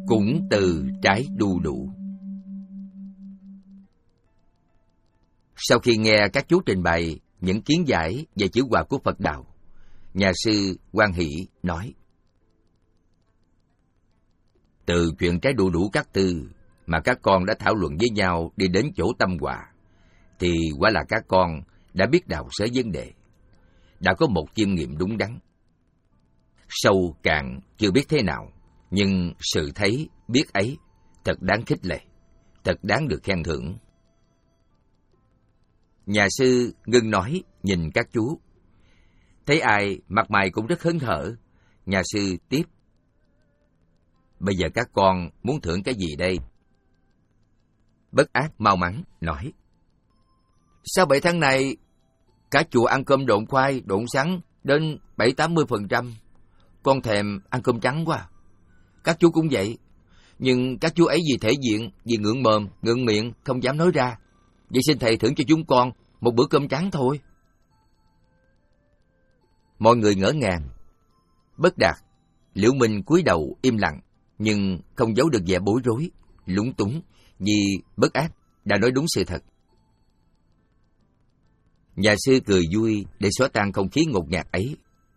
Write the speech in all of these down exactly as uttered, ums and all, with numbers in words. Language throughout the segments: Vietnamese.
cũng từ trái đu đủ. Sau khi nghe các chú trình bày những kiến giải về chữ Hòa của Phật Đạo, nhà sư Quan Hỷ nói: từ chuyện trái đu đủ các tư mà các con đã thảo luận với nhau đi đến chỗ tâm hòa, thì quả là các con đã biết đào sới vấn đề, đã có một chiêm nghiệm đúng đắn. Sâu càng chưa biết thế nào, nhưng sự thấy, biết ấy thật đáng khích lệ, thật đáng được khen thưởng. Nhà sư ngưng nói, nhìn các chú. Thấy ai mặt mày cũng rất hớn hở, nhà sư tiếp: bây giờ các con muốn thưởng cái gì đây? Bất Ác mau mắn nói: sao bảy tháng này cả chùa ăn cơm độn khoai, độn sắn đến bảy tám mươi phần trăm. Con thèm ăn cơm trắng quá. Các chú cũng vậy, nhưng các chú ấy vì thể diện, vì ngượng mồm, ngượng miệng, không dám nói ra. Vậy xin thầy thưởng cho chúng con một bữa cơm trắng thôi. Mọi người ngỡ ngàng. Bất Đạt, Liễu Minh cúi đầu im lặng, nhưng không giấu được vẻ bối rối, lúng túng, vì Bất Ác đã nói đúng sự thật. Nhà sư cười vui để xóa tan không khí ngột ngạt ấy.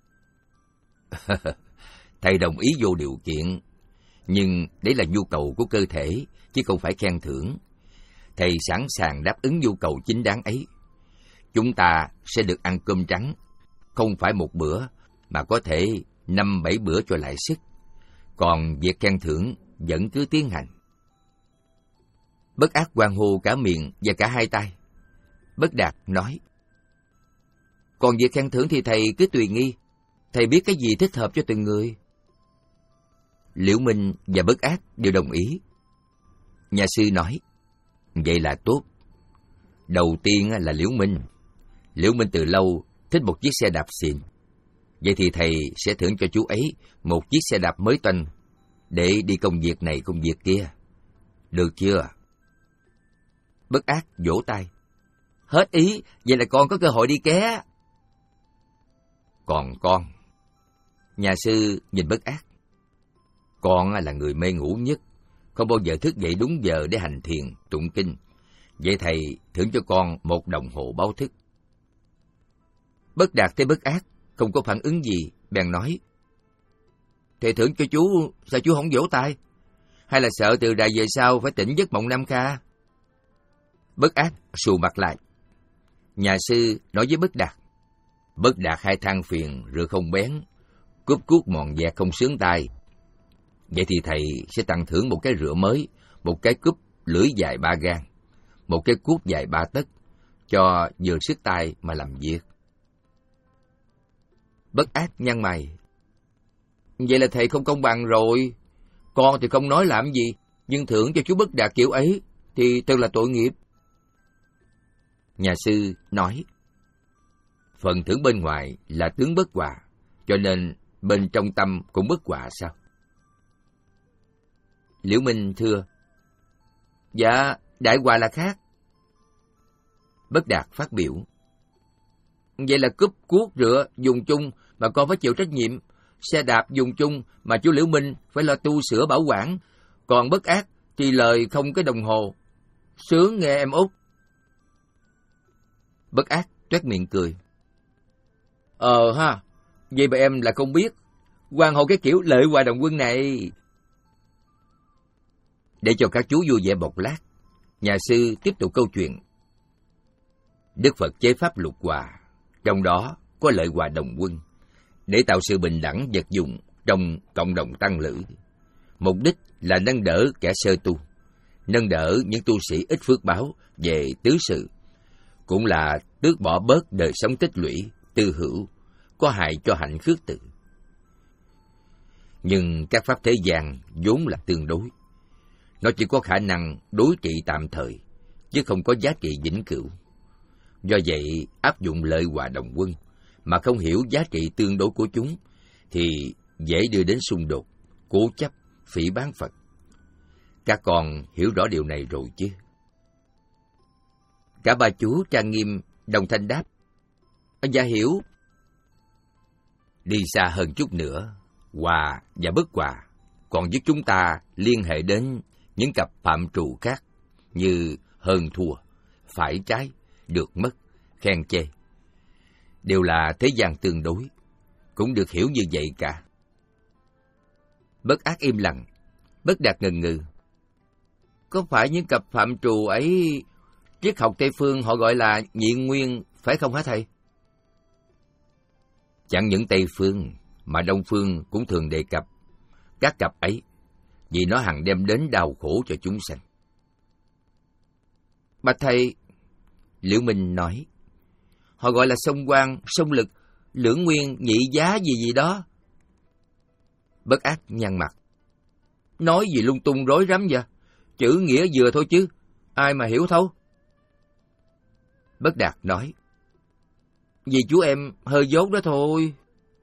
Thầy đồng ý vô điều kiện, nhưng đấy là nhu cầu của cơ thể, chứ không phải khen thưởng. Thầy sẵn sàng đáp ứng nhu cầu chính đáng ấy. Chúng ta sẽ được ăn cơm trắng, không phải một bữa, mà có thể năm bảy bữa cho lại sức. Còn việc khen thưởng vẫn cứ tiến hành. Bất Ác hoan hô cả miệng và cả hai tay. Bất Đạt nói: còn việc khen thưởng thì thầy cứ tùy nghi, thầy biết cái gì thích hợp cho từng người. Liễu Minh và Bất Ác đều đồng ý. Nhà sư nói: vậy là tốt. Đầu tiên là Liễu Minh. Liễu Minh từ lâu thích một chiếc xe đạp xịn. Vậy thì thầy sẽ thưởng cho chú ấy một chiếc xe đạp mới toanh để đi công việc này công việc kia. Được chưa? Bất Ác vỗ tay: hết ý, vậy là con có cơ hội đi ké. Còn con? Nhà sư nhìn Bất Ác. Con là người mê ngủ nhất, không bao giờ thức dậy đúng giờ để hành thiền, tụng kinh. Vậy thầy thưởng cho con một đồng hồ báo thức. Bất Đạt thấy Bất Ác không có phản ứng gì, bèn nói: thầy thưởng cho chú, sao chú không vỗ tay? Hay là sợ từ đài về sau phải tỉnh giấc mộng Nam Kha? Bất Ác xù mặt lại. Nhà sư nói với Bất Đạt: Bất Đạt hai than phiền, rượu không bén, cúp cuốc mòn dẹt không sướng tai. Vậy thì thầy sẽ tặng thưởng một cái rửa mới, một cái cúp lưỡi dài ba gang, một cái cuốc dài ba tấc, cho vừa sức tay mà làm việc. Bất Ác nhăn mày: vậy là thầy không công bằng rồi. Con thì không nói làm gì, nhưng thưởng cho chú Bất Đạt kiểu ấy thì thật là tội nghiệp. Nhà sư nói: phần thưởng bên ngoài là tướng bất hòa, cho nên bên trong tâm cũng bất hòa sao? Liễu Minh thưa: dạ, đại hòa là khác. Bất Đạt phát biểu: vậy là cúp cuốc rửa dùng chung mà con phải chịu trách nhiệm, xe đạp dùng chung mà chú Liễu Minh phải lo tu sửa bảo quản, còn Bất Ác thì lời không cái đồng hồ. Sướng nghe em út. Bất Ác toét miệng cười: Ờ ha, vậy mà em là không biết, quan hộ cái kiểu lợi hòa đồng quân này. Để cho các chú vui vẻ một lát, nhà sư tiếp tục câu chuyện. Đức Phật chế pháp lục hòa, trong đó có lợi hòa đồng quân, để tạo sự bình đẳng vật dụng trong cộng đồng tăng lữ. Mục đích là nâng đỡ kẻ sơ tu, nâng đỡ những tu sĩ ít phước báo về tứ sự, cũng là tước bỏ bớt đời sống tích lũy, tư hữu, có hại cho hạnh khước tự. Nhưng các pháp thế gian vốn là tương đối. Nó chỉ có khả năng đối trị tạm thời, chứ không có giá trị vĩnh cửu. Do vậy, áp dụng lợi hòa đồng quân, mà không hiểu giá trị tương đối của chúng, thì dễ đưa đến xung đột, cố chấp, phỉ báng Phật. Các con hiểu rõ điều này rồi chứ? Cả ba chú trang nghiêm đồng thanh đáp: Dạ hiểu. Đi xa hơn chút nữa, hòa và bất hòa còn giúp chúng ta liên hệ đến những cặp phạm trù khác như hơn thua, phải trái, được mất, khen chê. Đều là thế gian tương đối, cũng được hiểu như vậy cả. Bất Ác im lặng, Bất Đạt ngần ngừ. Có phải những cặp phạm trù ấy, triết học Tây phương họ gọi là nhị nguyên, phải không hả thầy? Chẳng những Tây phương, mà Đông phương cũng thường đề cập các cặp ấy, vì nó hằng đem đến đau khổ cho chúng sanh. Bạch thầy, Liễu Minh nói, họ gọi là song quan, song lực, lưỡng nguyên, nhị giá gì gì đó. Bất Ác nhăn mặt. Nói gì lung tung rối rắm vậy? Chữ nghĩa vừa thôi chứ, ai mà hiểu thấu? Bất Đạt nói, vì chú em hơi dốt đó thôi.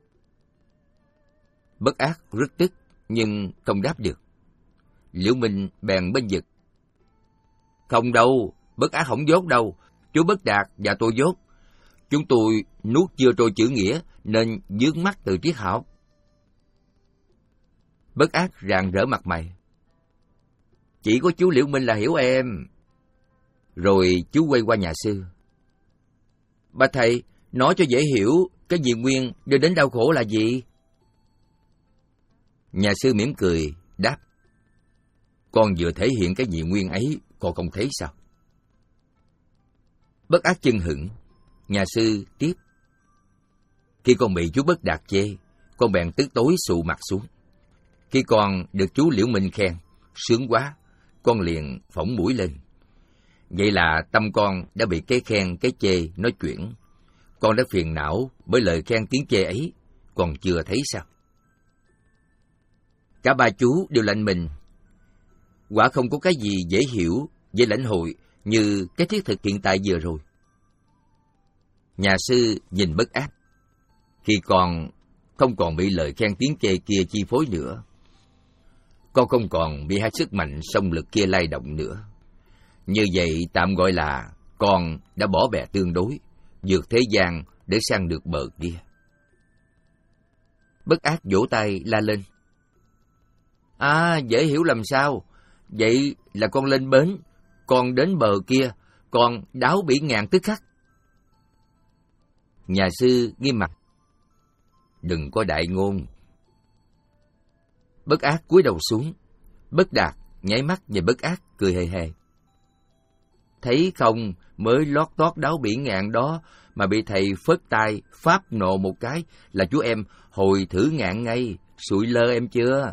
Bất Ác rất tức, nhưng không đáp được. Liễu Minh bèn bên vực. Không đâu, Bất Ác không dốt đâu, chú Bất Đạt và tôi dốt. Chúng tôi nuốt chưa trôi chữ nghĩa, nên vướng mắc từ triết học. Bất Ác rạng rỡ mặt mày. Chỉ có chú Liễu Minh là hiểu em. Rồi chú quay qua nhà sư. Bạch thầy, nói cho dễ hiểu, cái nhị nguyên đưa đến đau khổ là gì? Nhà sư mỉm cười, đáp. Con vừa thể hiện cái nhị nguyên ấy, con không thấy sao? Bất Ác chưng hửng. Nhà sư tiếp. Khi con bị chú Bất Đạt chê, con bèn tức tối xụ mặt xuống. Khi con được chú Liễu Minh khen, sướng quá, con liền phỏng mũi lên. Vậy là tâm con đã bị cái khen, cái chê nói chuyển. Con đã phiền não bởi lời khen tiếng chê ấy, còn chưa thấy sao? Cả ba chú đều lạnh mình. Quả không có cái gì dễ hiểu, dễ lãnh hội như cái thiết thực hiện tại vừa rồi. Nhà sư nhìn Bất Ác. Khi con không còn bị lời khen tiếng chê kia chi phối nữa, con không còn bị hai sức mạnh song lực kia lay động nữa. Như vậy tạm gọi là con đã bỏ bè tương đối, vượt thế gian để sang được bờ kia. Bất Ác vỗ tay la lên. À, dễ hiểu làm sao? Vậy là con lên bến, con đến bờ kia, con đáo bỉ ngạn tức khắc. Nhà sư nghiêm mặt. Đừng có đại ngôn. Bất Ác cúi đầu xuống. Bất Đạt nháy mắt về Bất Ác, cười hề hề. Thấy không, mới lót tót đáo biển ngạn đó mà bị thầy phất tay pháp nộ một cái là chú em hồi thử ngạn ngay, sụi lơ em chưa?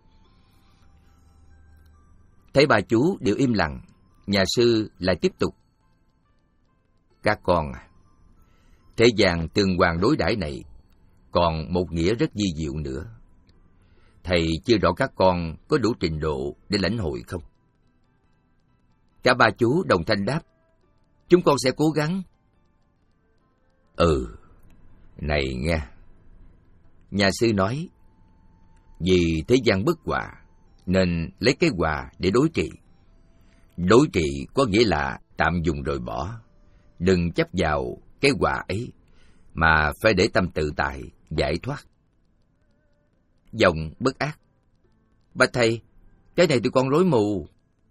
Thấy bà chú đều im lặng, nhà sư lại tiếp tục. Các con à, thế gian tương quan đối đãi này còn một nghĩa rất vi diệu nữa. Thầy chưa rõ các con có đủ trình độ để lãnh hội không? Cả ba chú đồng thanh đáp. Chúng con sẽ cố gắng. Ừ, này nghe. Nhà sư nói, vì thế gian bất hòa, nên lấy cái hòa để đối trị. Đối trị có nghĩa là tạm dùng rồi bỏ. Đừng chấp vào cái hòa ấy, mà phải để tâm tự tại, giải thoát. Giọng Bất Ác. Bạch thầy, cái này tụi con rối mù.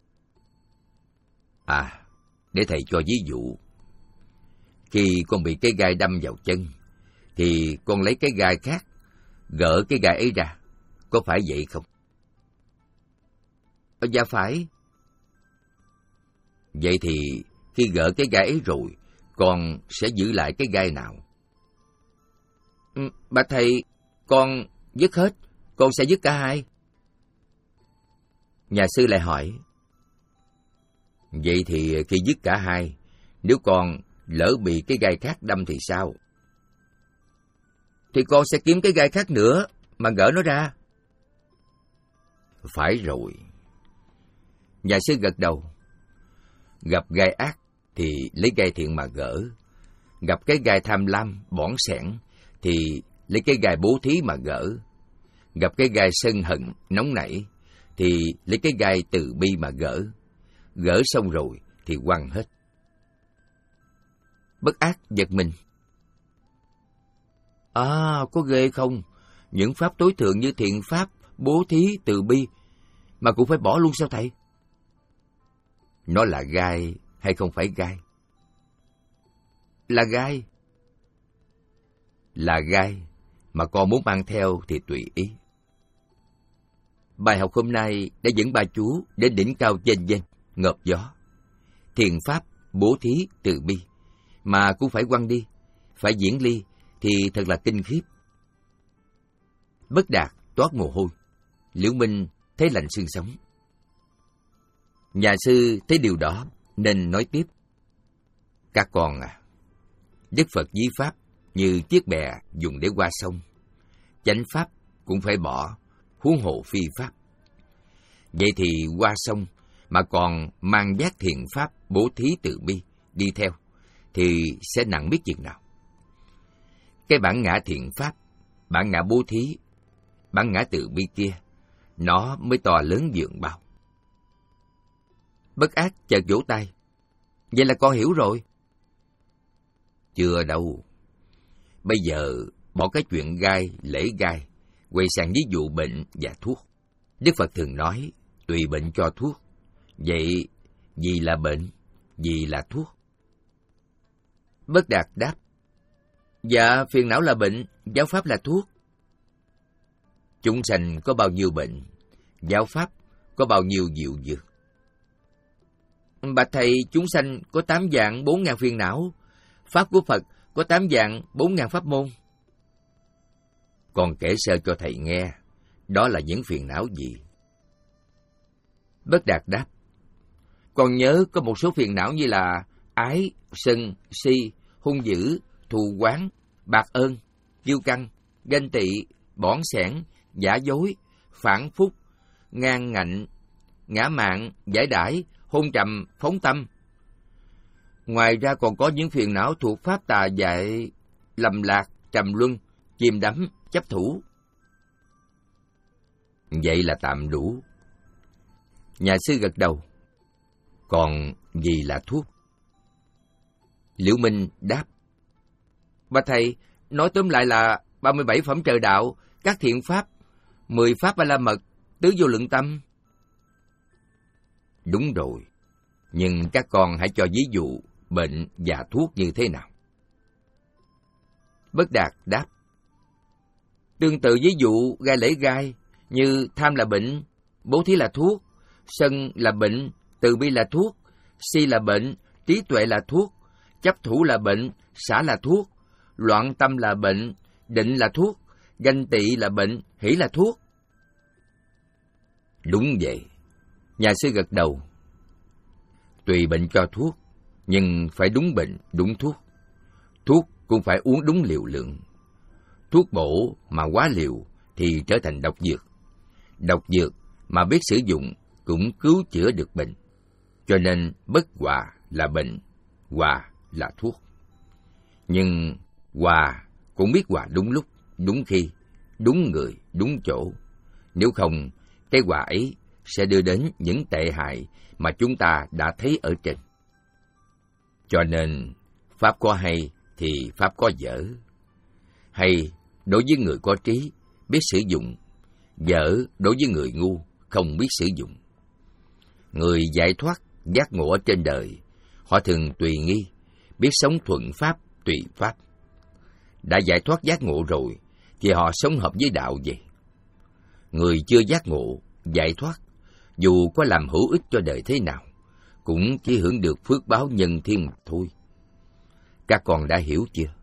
À, để thầy cho ví dụ. Khi con bị cái gai đâm vào chân, thì con lấy cái gai khác, gỡ cái gai ấy ra. Có phải vậy không? Dạ phải. Vậy thì khi gỡ cái gai ấy rồi, con sẽ giữ lại cái gai nào? Ừ, bạch thầy, con dứt hết, con sẽ dứt cả hai. Nhà sư lại hỏi. Vậy thì khi dứt cả hai, nếu con lỡ bị cái gai khác đâm thì sao? Thì con sẽ kiếm cái gai khác nữa mà gỡ nó ra. Phải rồi. Nhà sư gật đầu. Gặp gai ác thì lấy gai thiện mà gỡ. Gặp cái gai tham lam, bỏng sẻn thì lấy cái gai bố thí mà gỡ. Gặp cái gai sân hận, nóng nảy thì lấy cái gai từ bi mà gỡ. Gỡ xong rồi thì quăng hết. Bất Ác giật mình. À, có ghê không? Những pháp tối thượng như thiện pháp, bố thí, từ bi, mà cũng phải bỏ luôn sao thầy? Nó là gai hay không phải gai? Là gai. Là gai, mà con muốn mang theo thì tùy ý. Bài học hôm nay đã dẫn ba chú đến đỉnh cao chênh vênh, ngợp gió. Thiền pháp, bố thí, từ bi, mà cũng phải quăng đi, phải diễn ly thì thật là kinh khiếp. Bất Đạt toát mồ hôi, Liễu Minh thấy lạnh xương sống. Nhà sư thấy điều đó nên nói tiếp: các con à, Đức Phật ví pháp như chiếc bè dùng để qua sông. Chánh pháp cũng phải bỏ, huống hồ phi pháp. Vậy thì qua sông mà còn mang vác thiền pháp, bố thí, từ bi đi theo thì sẽ nặng biết chừng nào. Cái bản ngã thiện pháp, bản ngã bố thí, bản ngã từ bi kia, nó mới to lớn dường bao. Bất Ác chợt vỗ tay: vậy là con hiểu rồi. Chưa đâu. Bây giờ bỏ cái chuyện gai, lễ gai, quay sang ví dụ bệnh và thuốc. Đức Phật thường nói tùy bệnh cho thuốc. Vậy gì là bệnh, gì là thuốc? Bất Đạt đáp: dạ, phiền não là bệnh, giáo pháp là thuốc. Chúng sanh có bao nhiêu bệnh, giáo pháp có bao nhiêu diệu dược. Bạch thầy, chúng sanh có tám vạn bốn ngàn phiền não, pháp của Phật có tám vạn bốn ngàn pháp môn. Còn kể sơ cho thầy nghe, đó là những phiền não gì? Bất Đạt đáp: còn nhớ có một số phiền não như là ái, sân, si, hung dữ, thù oán, bạc ơn, kiêu căng, ganh tị, bỏn sẻn, giả dối, phản phúc, ngang ngạnh, ngã mạn, giải đãi, hôn trầm, phóng tâm. Ngoài ra còn có những phiền não thuộc pháp tà dại, lầm lạc, trầm luân, chìm đắm, chấp thủ. Vậy là tạm đủ. Nhà sư gật đầu: còn gì là thuốc? Liễu Minh đáp: bạch thầy, nói tóm lại là ba mươi bảy phẩm trời đạo, các thiện pháp, mười pháp ba la mật, tứ vô lượng tâm. Đúng rồi, nhưng các con hãy cho ví dụ bệnh và thuốc như thế nào? Bất Đạt đáp: tương tự ví dụ gai lễ gai, như tham là bệnh, bố thí là thuốc, sân là bệnh, từ bi là thuốc, si là bệnh, trí tuệ là thuốc, chấp thủ là bệnh, xả là thuốc, loạn tâm là bệnh, định là thuốc, ganh tị là bệnh, hỷ là thuốc. Đúng vậy. Nhà sư gật đầu: tùy bệnh cho thuốc, nhưng phải đúng bệnh, đúng thuốc. Thuốc cũng phải uống đúng liều lượng. Thuốc bổ mà quá liều thì trở thành độc dược. Độc dược mà biết sử dụng cũng cứu chữa được bệnh. Cho nên bất hòa là bệnh, hòa là thuốc. Nhưng hòa cũng biết hòa đúng lúc, đúng khi, đúng người, đúng chỗ. Nếu không, cái hòa ấy sẽ đưa đến những tệ hại mà chúng ta đã thấy ở trên. Cho nên, pháp có hay thì pháp có dở. Hay đối với người có trí, biết sử dụng. Dở đối với người ngu, không biết sử dụng. Người giải thoát, giác ngộ ở trên đời, họ thường tùy nghi, biết sống thuận pháp, tùy pháp. Đã giải thoát giác ngộ rồi, thì họ sống hợp với đạo vậy. Người chưa giác ngộ, giải thoát, dù có làm hữu ích cho đời thế nào, cũng chỉ hưởng được phước báo nhân thiên mà thôi. Các con đã hiểu chưa?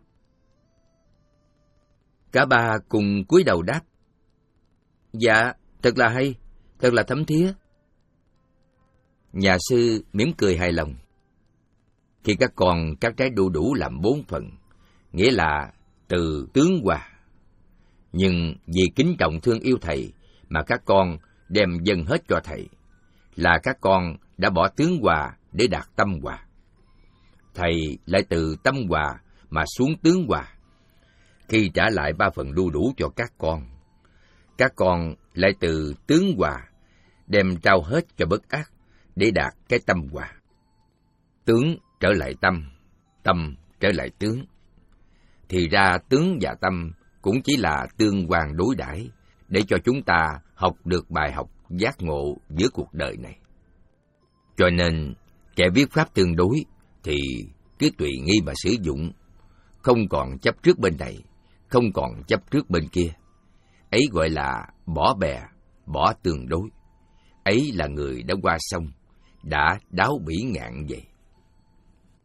Cả ba cùng cúi đầu đáp: dạ, thật là hay, thật là thấm thía. Nhà sư mỉm cười hài lòng. Khi các con cắt trái đu đủ làm bốn phần, nghĩa là từ tướng hòa. Nhưng vì kính trọng thương yêu thầy mà các con đem dâng hết cho thầy, là các con đã bỏ tướng hòa để đạt tâm hòa. Thầy lại từ tâm hòa mà xuống tướng hòa. Khi trả lại ba phần đu đủ cho các con, các con lại từ tướng hòa đem trao hết cho Bất Ác để đạt cái tâm hòa. Tướng trở lại tâm, tâm trở lại tướng. Thì ra tướng và tâm cũng chỉ là tương quan đối đãi để cho chúng ta học được bài học giác ngộ giữa cuộc đời này. Cho nên, kẻ viết pháp tương đối thì cứ tùy nghi mà sử dụng, không còn chấp trước bên này, không còn chấp trước bên kia. Ấy gọi là bỏ bè, bỏ tương đối. Ấy là người đã qua sông, đã đáo bỉ ngạn vậy.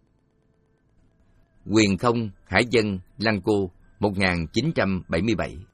Quyền Không, Hải Dân, Lăng Cô, một nghìn chín trăm bảy mươi bảy.